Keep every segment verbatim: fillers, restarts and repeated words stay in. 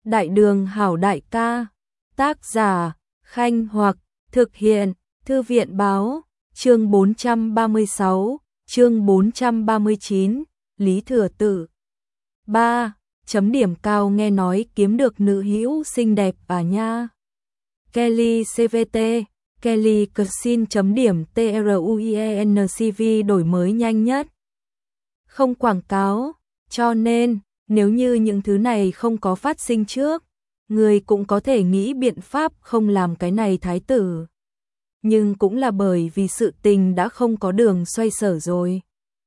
Đại đường hảo đại ca, tác giả, Khanh Hoặc, thực hiện, Thư viện báo, chương bốn trăm ba mươi sáu, chương bốn trăm ba mươi chín, Lý Thừa Tự. ba. Chấm điểm cao nghe nói kiếm được nữ hữu xinh đẹp à nha. Kelly xê vê tê, Kelly Cuisine chấm điểm truencv đổi mới nhanh nhất. Không quảng cáo, cho nên, nếu như những thứ này không có phát sinh trước, người cũng có thể nghĩ biện pháp không làm cái này thái tử. Nhưng cũng là bởi vì sự tình đã không có đường xoay sở rồi.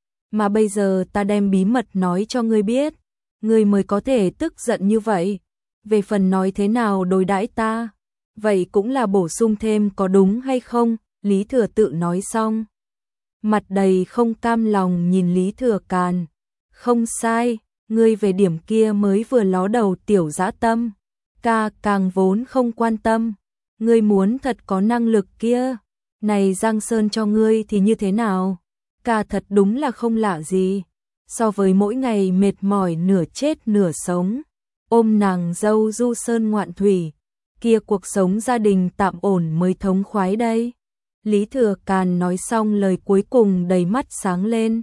Mà bây giờ ta đem bí mật nói cho ngươi biết, ngươi mới có thể tức giận như vậy. Về phần nói thế nào đối đãi ta, vậy cũng là bổ sung thêm có đúng hay không, Lý Thừa Tự nói xong. Mặt đầy không cam lòng nhìn Lý Thừa Càn. Không sai, ngươi về điểm kia mới vừa ló đầu tiểu dã tâm. Ca càng vốn không quan tâm. Ngươi muốn thật có năng lực kia. Này Giang Sơn cho ngươi thì như thế nào? Ca thật đúng là không lạ gì. So với mỗi ngày mệt mỏi nửa chết nửa sống. Ôm nàng dâu du sơn ngoạn thủy. Kia cuộc sống gia đình tạm ổn mới thống khoái đây. Lý Thừa Càn nói xong lời cuối cùng đầy mắt sáng lên.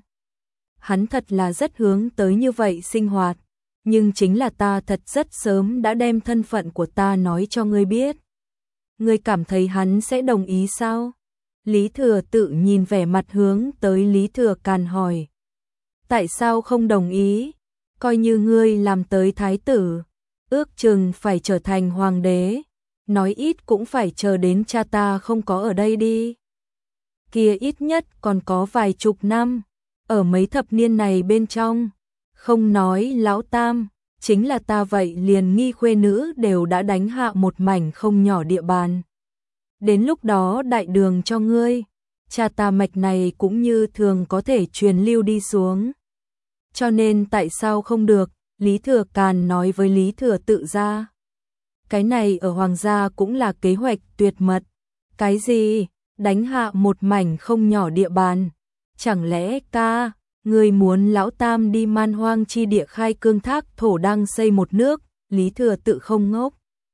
Hắn thật là rất hướng tới như vậy sinh hoạt. Nhưng chính là ta thật rất sớm đã đem thân phận của ta nói cho ngươi biết. Ngươi cảm thấy hắn sẽ đồng ý sao? Lý Thừa Tự nhìn vẻ mặt hướng tới Lý Thừa Càn hỏi. Tại sao không đồng ý? Coi như ngươi làm tới thái tử, ước chừng phải trở thành hoàng đế. Nói ít cũng phải chờ đến cha ta không có ở đây đi. Kia ít nhất còn có vài chục năm. Ở mấy thập niên này bên trong, không nói lão tam, chính là ta vậy liền nghi khuê nữ đều đã đánh hạ một mảnh không nhỏ địa bàn. Đến lúc đó đại đường cho ngươi, cha ta mạch này cũng như thường có thể truyền lưu đi xuống. Cho nên tại sao không được, Lý Thừa Càn nói với Lý Thừa Tự ra. Cái này ở hoàng gia cũng là kế hoạch tuyệt mật. Cái gì? Đánh hạ một mảnh không nhỏ địa bàn. Chẳng lẽ ca, người muốn lão tam đi man hoang chi địa khai cương thác thổ đang xây một nước? Lý Thừa Tự không ngốc.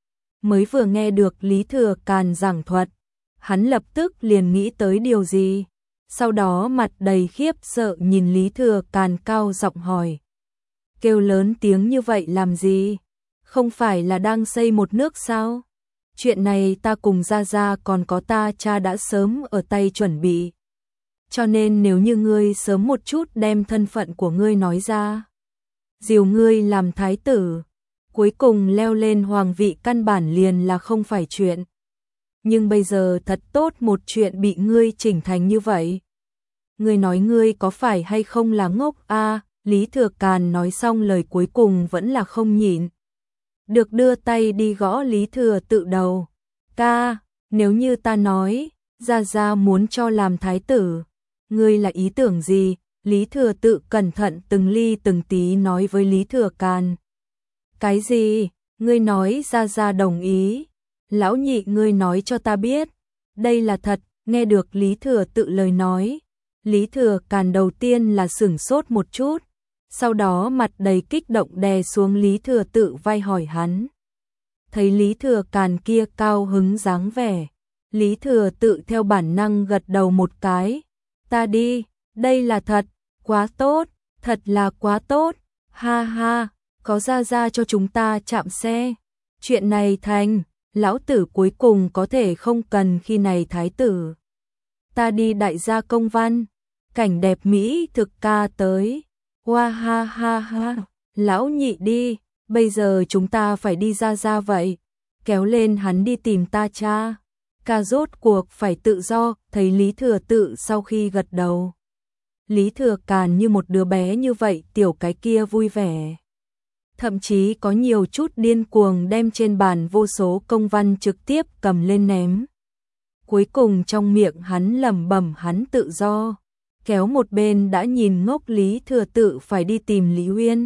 Mới vừa nghe được Lý Thừa Càn giảng thuật, hắn lập tức liền nghĩ tới điều gì. Sau đó mặt đầy khiếp sợ nhìn Lý Thừa Càn cao giọng hỏi. Kêu lớn tiếng như vậy làm gì? Không phải là đang xây một nước sao? Chuyện này ta cùng Gia Gia còn có ta cha đã sớm ở tay chuẩn bị. Cho nên nếu như ngươi sớm một chút đem thân phận của ngươi nói ra, dìu ngươi làm thái tử, cuối cùng leo lên hoàng vị căn bản liền là không phải chuyện. Nhưng bây giờ thật tốt một chuyện bị ngươi chỉnh thành như vậy. Ngươi nói ngươi có phải hay không là ngốc a? À, Lý Thừa Càn nói xong lời cuối cùng vẫn là không nhịn được đưa tay đi gõ Lý Thừa Tự đầu. Ca, nếu như ta nói, Gia Gia muốn cho làm thái tử, ngươi là ý tưởng gì? Lý Thừa Tự cẩn thận từng ly từng tí nói với Lý Thừa Càn. Cái gì? Ngươi nói Gia Gia đồng ý? Lão nhị ngươi nói cho ta biết. Đây là thật, nghe được Lý Thừa Tự lời nói. Lý Thừa Càn đầu tiên là sửng sốt một chút. Sau đó mặt đầy kích động đè xuống Lý Thừa Tự vai hỏi hắn. Thấy Lý Thừa Càn kia cao hứng dáng vẻ, Lý Thừa Tự theo bản năng gật đầu một cái. Ta đi, đây là thật, quá tốt, thật là quá tốt, ha ha, có Gia Gia cho chúng ta chạm xe. Chuyện này thành, lão tử cuối cùng có thể không cần khi này thái tử. Ta đi đại gia công văn, cảnh đẹp Mỹ thực ca tới. Hoa ha ha ha, lão nhị đi, bây giờ chúng ta phải đi ra ra vậy, kéo lên hắn đi tìm ta cha. Ca rốt cuộc phải tự do, thấy Lý Thừa Tự sau khi gật đầu. Lý Thừa Càn như một đứa bé như vậy tiểu cái kia vui vẻ. Thậm chí có nhiều chút điên cuồng đem trên bàn vô số công văn trực tiếp cầm lên ném. Cuối cùng trong miệng hắn lẩm bẩm hắn tự do. Kéo một bên đã nhìn ngốc Lý Thừa Tự phải đi tìm Lý Uyên.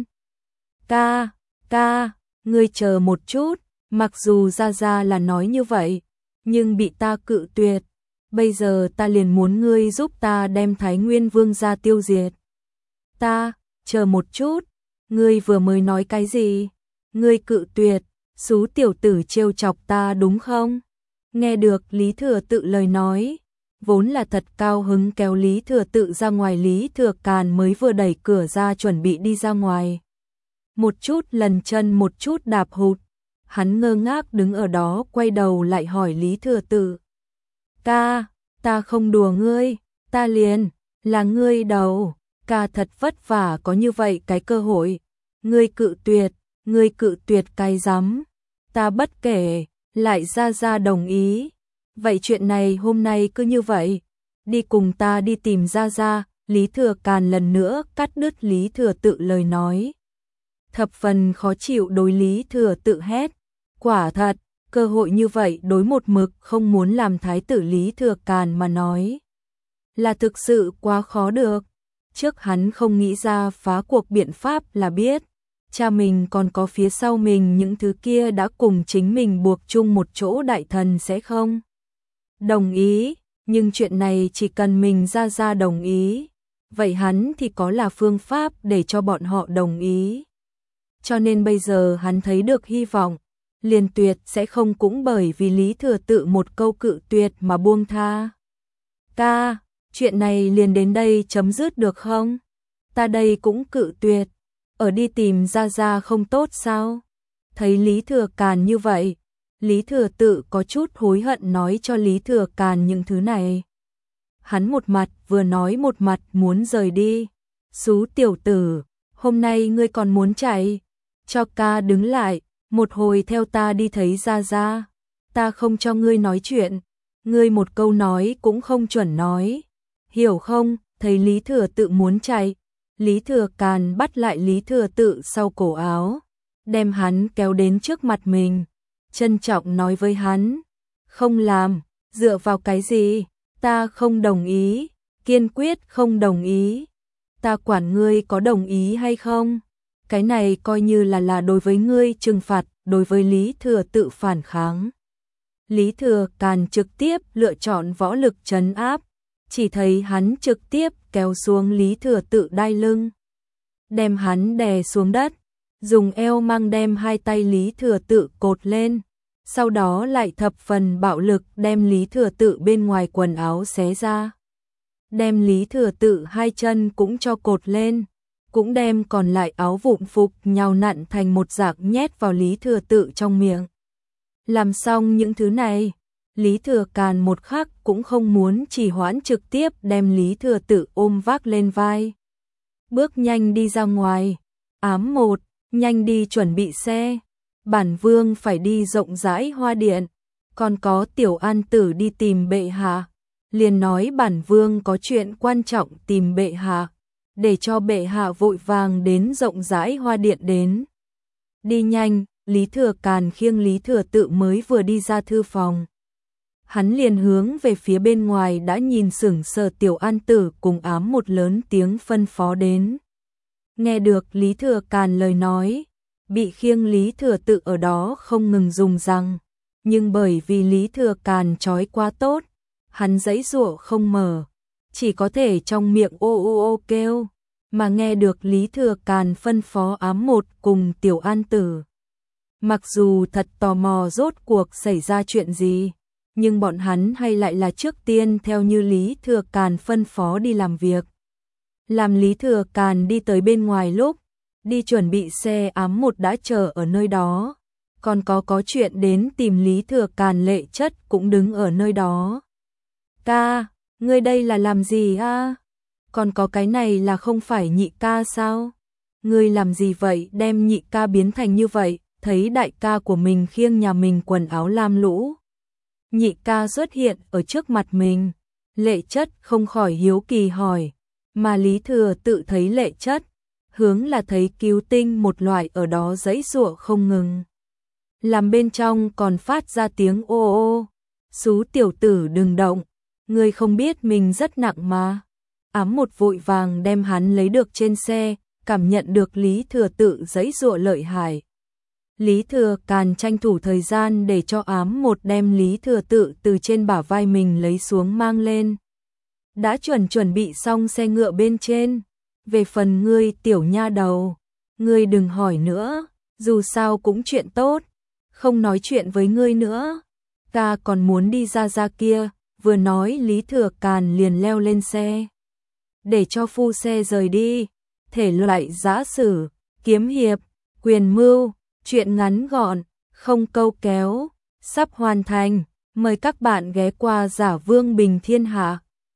Ca, ca, ngươi chờ một chút, mặc dù Gia Gia là nói như vậy, nhưng bị ta cự tuyệt. Bây giờ ta liền muốn ngươi giúp ta đem Thái Nguyên Vương gia tiêu diệt. Ta, chờ một chút, ngươi vừa mới nói cái gì? Ngươi cự tuyệt, Xú tiểu tử trêu chọc ta đúng không? Nghe được Lý Thừa Tự lời nói, vốn là thật cao hứng kéo Lý Thừa Tự ra ngoài. Lý Thừa Càn mới vừa đẩy cửa ra chuẩn bị đi ra ngoài. Một chút lần chân một chút đạp hụt, hắn ngơ ngác đứng ở đó, quay đầu lại hỏi Lý Thừa Tự. Ca, ta không đùa ngươi, ta liền, là ngươi đầu, ca thật vất vả có như vậy cái cơ hội. Ngươi cự tuyệt, ngươi cự tuyệt cái rắm, ta bất kể, lại ra ra đồng ý. Vậy chuyện này hôm nay cứ như vậy, đi cùng ta đi tìm ra ra. Lý Thừa Càn lần nữa cắt đứt Lý Thừa Tự lời nói. Thập phần khó chịu đối Lý Thừa Tự hét. Quả thật, cơ hội như vậy đối một mực không muốn làm thái tử Lý Thừa Càn mà nói là thực sự quá khó được. Trước hắn không nghĩ ra phá cuộc biện pháp là biết cha mình còn có phía sau mình những thứ kia đã cùng chính mình buộc chung một chỗ đại thần sẽ không đồng ý, nhưng chuyện này chỉ cần mình ra ra đồng ý, vậy hắn thì có là phương pháp để cho bọn họ đồng ý. Cho nên bây giờ hắn thấy được hy vọng, liền tuyệt sẽ không cũng bởi vì Lý Thừa Tự một câu cự tuyệt mà buông tha. Ca, chuyện này liền đến đây chấm dứt được không? Ta đây cũng cự tuyệt, ở đi tìm ra ra không tốt sao? Thấy Lý Thừa Càn như vậy, Lý Thừa Tự có chút hối hận nói cho Lý Thừa Càn những thứ này. Hắn một mặt vừa nói một mặt muốn rời đi. Xú tiểu tử, hôm nay ngươi còn muốn chạy? Cho ca đứng lại, một hồi theo ta đi thấy ra ra. Ta không cho ngươi nói chuyện, ngươi một câu nói cũng không chuẩn nói. Hiểu không? Thấy Lý Thừa Tự muốn chạy, Lý Thừa Càn bắt lại Lý Thừa Tự sau cổ áo, đem hắn kéo đến trước mặt mình, trân trọng nói với hắn. Không làm, dựa vào cái gì? Ta không đồng ý, kiên quyết không đồng ý. Ta quản ngươi có đồng ý hay không? Cái này coi như là là đối với ngươi trừng phạt, đối với Lý Thừa Tự phản kháng. Lý Thừa Càn trực tiếp lựa chọn võ lực trấn áp, chỉ thấy hắn trực tiếp kéo xuống Lý Thừa Tự đai lưng, đem hắn đè xuống đất, dùng eo mang đem hai tay Lý Thừa Tự cột lên, sau đó lại thập phần bạo lực đem Lý Thừa Tự bên ngoài quần áo xé ra, đem Lý Thừa Tự hai chân cũng cho cột lên, cũng đem còn lại áo vụn phục nhào nặn thành một rạc nhét vào Lý Thừa Tự trong miệng. Làm xong những thứ này, Lý Thừa Càn một khắc cũng không muốn trì hoãn, trực tiếp đem Lý Thừa Tự ôm vác lên vai. Bước nhanh đi ra ngoài. Ám một, nhanh đi chuẩn bị xe. Bản vương phải đi rộng rãi hoa điện. Còn có Tiểu An Tử đi tìm bệ hạ. Liền nói bản vương có chuyện quan trọng tìm bệ hạ, để cho bệ hạ vội vàng đến rộng rãi hoa điện đến. Đi nhanh, Lý Thừa Càn khiêng Lý Thừa Tự mới vừa đi ra thư phòng. Hắn liền hướng về phía bên ngoài đã nhìn sững sờ Tiểu An Tử cùng Ám một lớn tiếng phân phó đến. Nghe được Lý Thừa Càn lời nói, bị khiêng Lý Thừa Tự ở đó không ngừng dùng răng, nhưng bởi vì Lý Thừa Càn trói quá tốt, hắn giãy giụa không mở, chỉ có thể trong miệng ô ô ô kêu, mà nghe được Lý Thừa Càn phân phó Ám một cùng Tiểu An Tử. Mặc dù thật tò mò rốt cuộc xảy ra chuyện gì, nhưng bọn hắn hay lại là trước tiên theo như Lý Thừa Càn phân phó đi làm việc. Làm Lý Thừa Càn đi tới bên ngoài lúc, đi chuẩn bị xe, Ám một đã chờ ở nơi đó. Còn có có chuyện đến tìm Lý Thừa Càn Lệ Chất cũng đứng ở nơi đó. Ca, ngươi đây là làm gì a? Còn có cái này là không phải nhị ca sao? Ngươi làm gì vậy, đem nhị ca biến thành như vậy? Thấy đại ca của mình khiêng nhà mình quần áo lam lũ, nhị ca xuất hiện ở trước mặt mình, Lệ Chất không khỏi hiếu kỳ hỏi, mà Lý Thừa Tự thấy Lệ Chất, hướng là thấy cứu tinh một loại ở đó giãy giụa không ngừng, làm bên trong còn phát ra tiếng ô ô. Xú tiểu tử đừng động, ngươi không biết mình rất nặng mà. Ám một vội vàng đem hắn lấy được trên xe, cảm nhận được Lý Thừa Tự giãy giụa lợi hại. Lý Thừa Càn tranh thủ thời gian để cho Ám một đem Lý Thừa Tự từ trên bả vai mình lấy xuống mang lên. Đã chuẩn chuẩn bị xong xe ngựa bên trên. Về phần ngươi tiểu nha đầu, ngươi đừng hỏi nữa, dù sao cũng chuyện tốt, không nói chuyện với ngươi nữa, ta còn muốn đi ra ra kia, vừa nói Lý Thừa Càn liền leo lên xe. Để cho phu xe rời đi, thể loại giã sử, kiếm hiệp, quyền mưu, chuyện ngắn gọn, không câu kéo, sắp hoàn thành, mời các bạn ghé qua Giả Vương Bình Thiên Hạ.